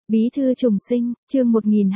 Bí thư trùng sinh, chương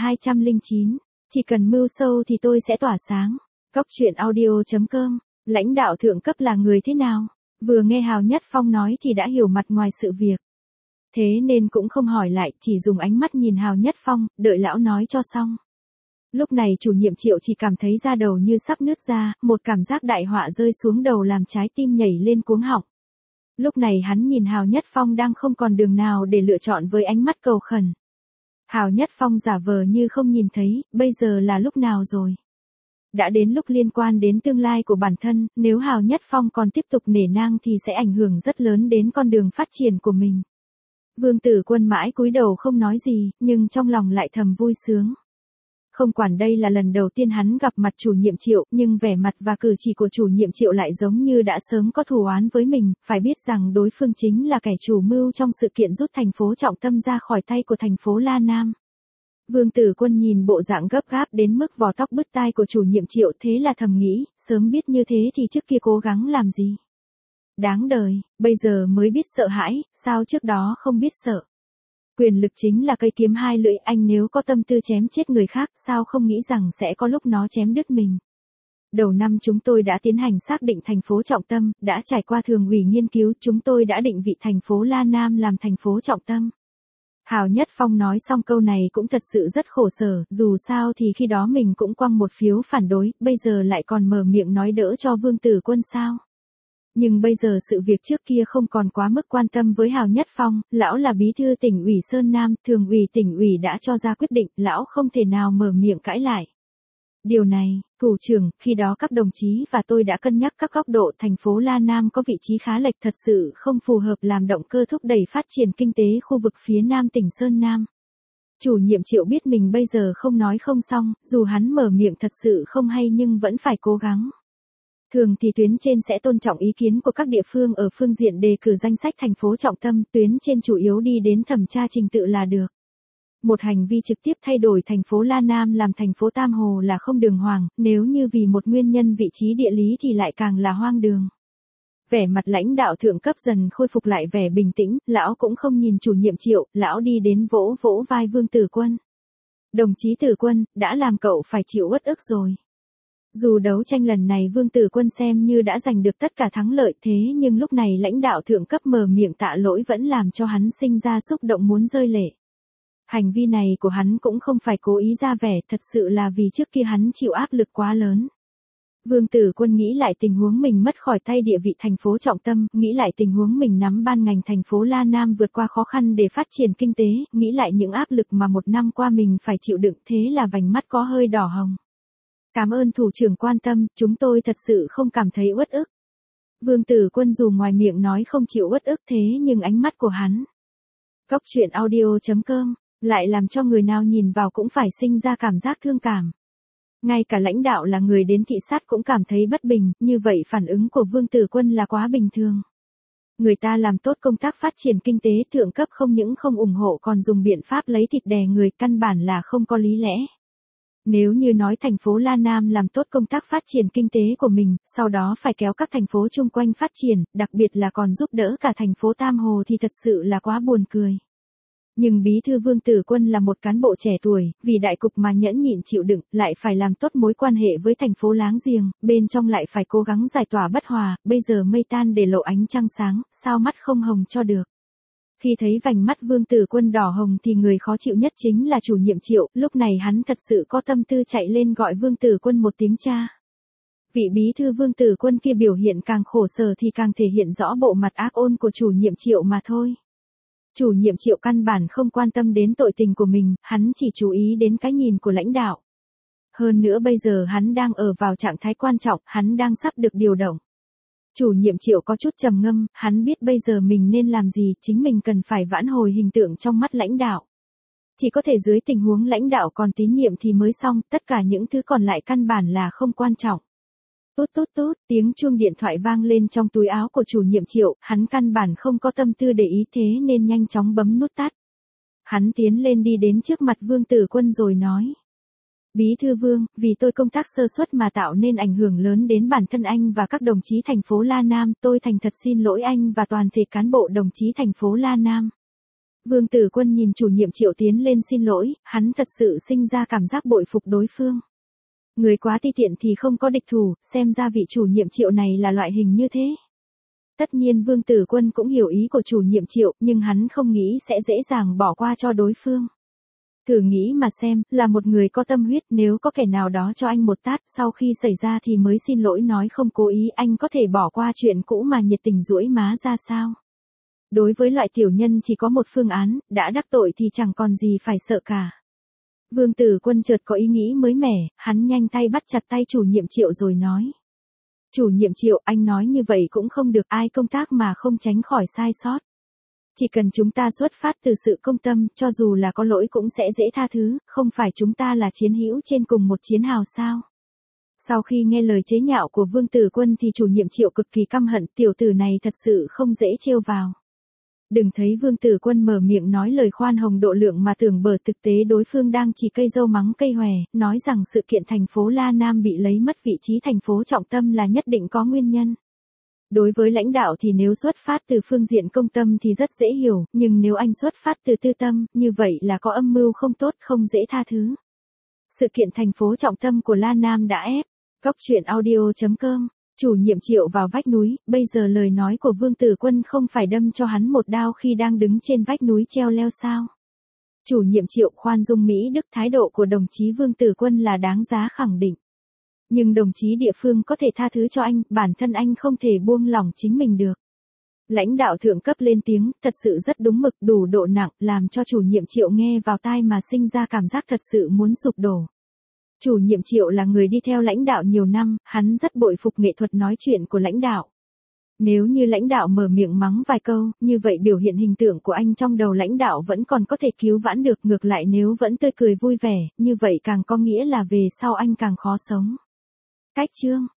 1209. Chỉ cần mưu sâu thì tôi sẽ tỏa sáng. Góc truyện audio.com. Lãnh đạo thượng cấp là người thế nào? Vừa nghe Hào Nhất Phong nói thì đã hiểu mặt ngoài sự việc. Thế nên cũng không hỏi lại, chỉ dùng ánh mắt nhìn Hào Nhất Phong, đợi lão nói cho xong. Lúc này chủ nhiệm Triệu chỉ cảm thấy da đầu như sắp nứt ra, một cảm giác đại họa rơi xuống đầu làm trái tim nhảy lên cuống họng. Lúc này hắn nhìn Hào Nhất Phong đang không còn đường nào để lựa chọn với ánh mắt cầu khẩn. Hào Nhất Phong giả vờ như không nhìn thấy, bây giờ là lúc nào rồi? Đã đến lúc liên quan đến tương lai của bản thân, nếu Hào Nhất Phong còn tiếp tục nể nang thì sẽ ảnh hưởng rất lớn đến con đường phát triển của mình. Vương Tử Quân mãi cúi đầu không nói gì, nhưng trong lòng lại thầm vui sướng. Không quản đây là lần đầu tiên hắn gặp mặt chủ nhiệm Triệu, nhưng vẻ mặt và cử chỉ của chủ nhiệm Triệu lại giống như đã sớm có thù oán với mình, phải biết rằng đối phương chính là kẻ chủ mưu trong sự kiện rút thành phố Trọng Tâm ra khỏi tay của thành phố La Nam. Vương Tử Quân nhìn bộ dạng gấp gáp đến mức vò tóc bứt tai của chủ nhiệm Triệu, thế là thầm nghĩ, sớm biết như thế thì trước kia cố gắng làm gì. Đáng đời, bây giờ mới biết sợ hãi, sao trước đó không biết sợ. Quyền lực chính là cây kiếm hai lưỡi, anh nếu có tâm tư chém chết người khác, sao không nghĩ rằng sẽ có lúc nó chém đứt mình. Đầu năm chúng tôi đã tiến hành xác định thành phố trọng tâm, đã trải qua thường ủy nghiên cứu, chúng tôi đã định vị thành phố La Nam làm thành phố trọng tâm. Hào Nhất Phong nói xong câu này cũng thật sự rất khổ sở, dù sao thì khi đó mình cũng quăng một phiếu phản đối, bây giờ lại còn mở miệng nói đỡ cho Vương Tử Quân sao. Nhưng bây giờ sự việc trước kia không còn quá mức quan tâm với Hào Nhất Phong, lão là bí thư tỉnh ủy Sơn Nam, thường ủy tỉnh ủy đã cho ra quyết định, lão không thể nào mở miệng cãi lại. Điều này, cửu trưởng, khi đó các đồng chí và tôi đã cân nhắc các góc độ, thành phố La Nam có vị trí khá lệch, thật sự không phù hợp làm động cơ thúc đẩy phát triển kinh tế khu vực phía Nam tỉnh Sơn Nam. Chủ nhiệm Triệu biết mình bây giờ không nói không xong, dù hắn mở miệng thật sự không hay nhưng vẫn phải cố gắng. Thường thì tuyến trên sẽ tôn trọng ý kiến của các địa phương ở phương diện đề cử danh sách thành phố trọng tâm, tuyến trên chủ yếu đi đến thẩm tra trình tự là được. Một hành vi trực tiếp thay đổi thành phố La Nam làm thành phố Tam Hồ là không đường hoàng, nếu như vì một nguyên nhân vị trí địa lý thì lại càng là hoang đường. Vẻ mặt lãnh đạo thượng cấp dần khôi phục lại vẻ bình tĩnh, lão cũng không nhìn chủ nhiệm Triệu, lão đi đến vỗ vỗ vai Vương Tử Quân. Đồng chí Tử Quân, đã làm cậu phải chịu uất ức rồi. Dù đấu tranh lần này Vương Tử Quân xem như đã giành được tất cả thắng lợi, thế nhưng lúc này lãnh đạo thượng cấp mở miệng tạ lỗi vẫn làm cho hắn sinh ra xúc động muốn rơi lệ. Hành vi này của hắn cũng không phải cố ý ra vẻ, thật sự là vì trước kia hắn chịu áp lực quá lớn. Vương Tử Quân nghĩ lại tình huống mình mất khỏi tay địa vị thành phố trọng tâm, nghĩ lại tình huống mình nắm ban ngành thành phố La Nam vượt qua khó khăn để phát triển kinh tế, nghĩ lại những áp lực mà một năm qua mình phải chịu đựng, thế là vành mắt có hơi đỏ hồng. Cảm ơn thủ trưởng quan tâm, chúng tôi thật sự không cảm thấy uất ức. Vương Tử Quân dù ngoài miệng nói không chịu uất ức thế nhưng ánh mắt của hắn. Góc truyện audio.com, lại làm cho người nào nhìn vào cũng phải sinh ra cảm giác thương cảm. Ngay cả lãnh đạo là người đến thị sát cũng cảm thấy bất bình, như vậy phản ứng của Vương Tử Quân là quá bình thường. Người ta làm tốt công tác phát triển kinh tế, thượng cấp không những không ủng hộ còn dùng biện pháp lấy thịt đè người, căn bản là không có lý lẽ. Nếu như nói thành phố La Nam làm tốt công tác phát triển kinh tế của mình, sau đó phải kéo các thành phố chung quanh phát triển, đặc biệt là còn giúp đỡ cả thành phố Tam Hồ thì thật sự là quá buồn cười. Nhưng bí thư Vương Tử Quân là một cán bộ trẻ tuổi, vì đại cục mà nhẫn nhịn chịu đựng, lại phải làm tốt mối quan hệ với thành phố láng giềng, bên trong lại phải cố gắng giải tỏa bất hòa, bây giờ mây tan để lộ ánh trăng sáng, sao mắt không hồng cho được. Khi thấy vành mắt Vương Tử Quân đỏ hồng thì người khó chịu nhất chính là chủ nhiệm Triệu, lúc này hắn thật sự có tâm tư chạy lên gọi Vương Tử Quân một tiếng cha. Vị bí thư Vương Tử Quân kia biểu hiện càng khổ sở thì càng thể hiện rõ bộ mặt ác ôn của chủ nhiệm Triệu mà thôi. Chủ nhiệm Triệu căn bản không quan tâm đến tội tình của mình, hắn chỉ chú ý đến cái nhìn của lãnh đạo. Hơn nữa bây giờ hắn đang ở vào trạng thái quan trọng, hắn đang sắp được điều động. Chủ nhiệm Triệu có chút trầm ngâm, hắn biết bây giờ mình nên làm gì, chính mình cần phải vãn hồi hình tượng trong mắt lãnh đạo. Chỉ có thể dưới tình huống lãnh đạo còn tín nhiệm thì mới xong, tất cả những thứ còn lại căn bản là không quan trọng. Tút tút tút, tiếng chuông điện thoại vang lên trong túi áo của chủ nhiệm Triệu, hắn căn bản không có tâm tư để ý thế nên nhanh chóng bấm nút tắt. Hắn tiến lên đi đến trước mặt Vương Tử Quân rồi nói. Bí thư Vương, vì tôi công tác sơ suất mà tạo nên ảnh hưởng lớn đến bản thân anh và các đồng chí thành phố La Nam, tôi thành thật xin lỗi anh và toàn thể cán bộ đồng chí thành phố La Nam. Vương Tử Quân nhìn chủ nhiệm Triệu tiến lên xin lỗi, hắn thật sự sinh ra cảm giác bội phục đối phương. Người quá ti tiện thì không có địch thủ, xem ra vị chủ nhiệm Triệu này là loại hình như thế. Tất nhiên Vương Tử Quân cũng hiểu ý của chủ nhiệm Triệu, nhưng hắn không nghĩ sẽ dễ dàng bỏ qua cho đối phương. Thử nghĩ mà xem, là một người có tâm huyết, nếu có kẻ nào đó cho anh một tát, sau khi xảy ra thì mới xin lỗi nói không cố ý, anh có thể bỏ qua chuyện cũ mà nhiệt tình duỗi má ra sao? Đối với loại tiểu nhân chỉ có một phương án, đã đắc tội thì chẳng còn gì phải sợ cả. Vương Tử Quân chợt có ý nghĩ mới mẻ, hắn nhanh tay bắt chặt tay chủ nhiệm Triệu rồi nói. Chủ nhiệm Triệu, anh nói như vậy cũng không được, ai công tác mà không tránh khỏi sai sót. Chỉ cần chúng ta xuất phát từ sự công tâm, cho dù là có lỗi cũng sẽ dễ tha thứ, không phải chúng ta là chiến hữu trên cùng một chiến hào sao? Sau khi nghe lời chế nhạo của Vương Tử Quân thì chủ nhiệm Triệu cực kỳ căm hận, tiểu tử này thật sự không dễ trêu vào. Đừng thấy Vương Tử Quân mở miệng nói lời khoan hồng độ lượng mà tưởng bở, thực tế đối phương đang chỉ cây dâu mắng cây hòe, nói rằng sự kiện thành phố La Nam bị lấy mất vị trí thành phố trọng tâm là nhất định có nguyên nhân. Đối với lãnh đạo thì nếu xuất phát từ phương diện công tâm thì rất dễ hiểu, nhưng nếu anh xuất phát từ tư tâm, như vậy là có âm mưu không tốt, không dễ tha thứ. Sự kiện thành phố trọng tâm của La Nam đã ép. Góc truyện audio.com. Chủ nhiệm Triệu vào vách núi, bây giờ lời nói của Vương Tử Quân không phải đâm cho hắn một đao khi đang đứng trên vách núi treo leo sao? Chủ nhiệm Triệu khoan dung Mỹ Đức, thái độ của đồng chí Vương Tử Quân là đáng giá khẳng định. Nhưng đồng chí địa phương có thể tha thứ cho anh, bản thân anh không thể buông lỏng chính mình được. Lãnh đạo thượng cấp lên tiếng, thật sự rất đúng mực, đủ độ nặng, làm cho chủ nhiệm Triệu nghe vào tai mà sinh ra cảm giác thật sự muốn sụp đổ. Chủ nhiệm Triệu là người đi theo lãnh đạo nhiều năm, hắn rất bội phục nghệ thuật nói chuyện của lãnh đạo. Nếu như lãnh đạo mở miệng mắng vài câu, như vậy biểu hiện hình tượng của anh trong đầu lãnh đạo vẫn còn có thể cứu vãn được, ngược lại nếu vẫn tươi cười vui vẻ, như vậy càng có nghĩa là về sau anh càng khó sống. Cách chương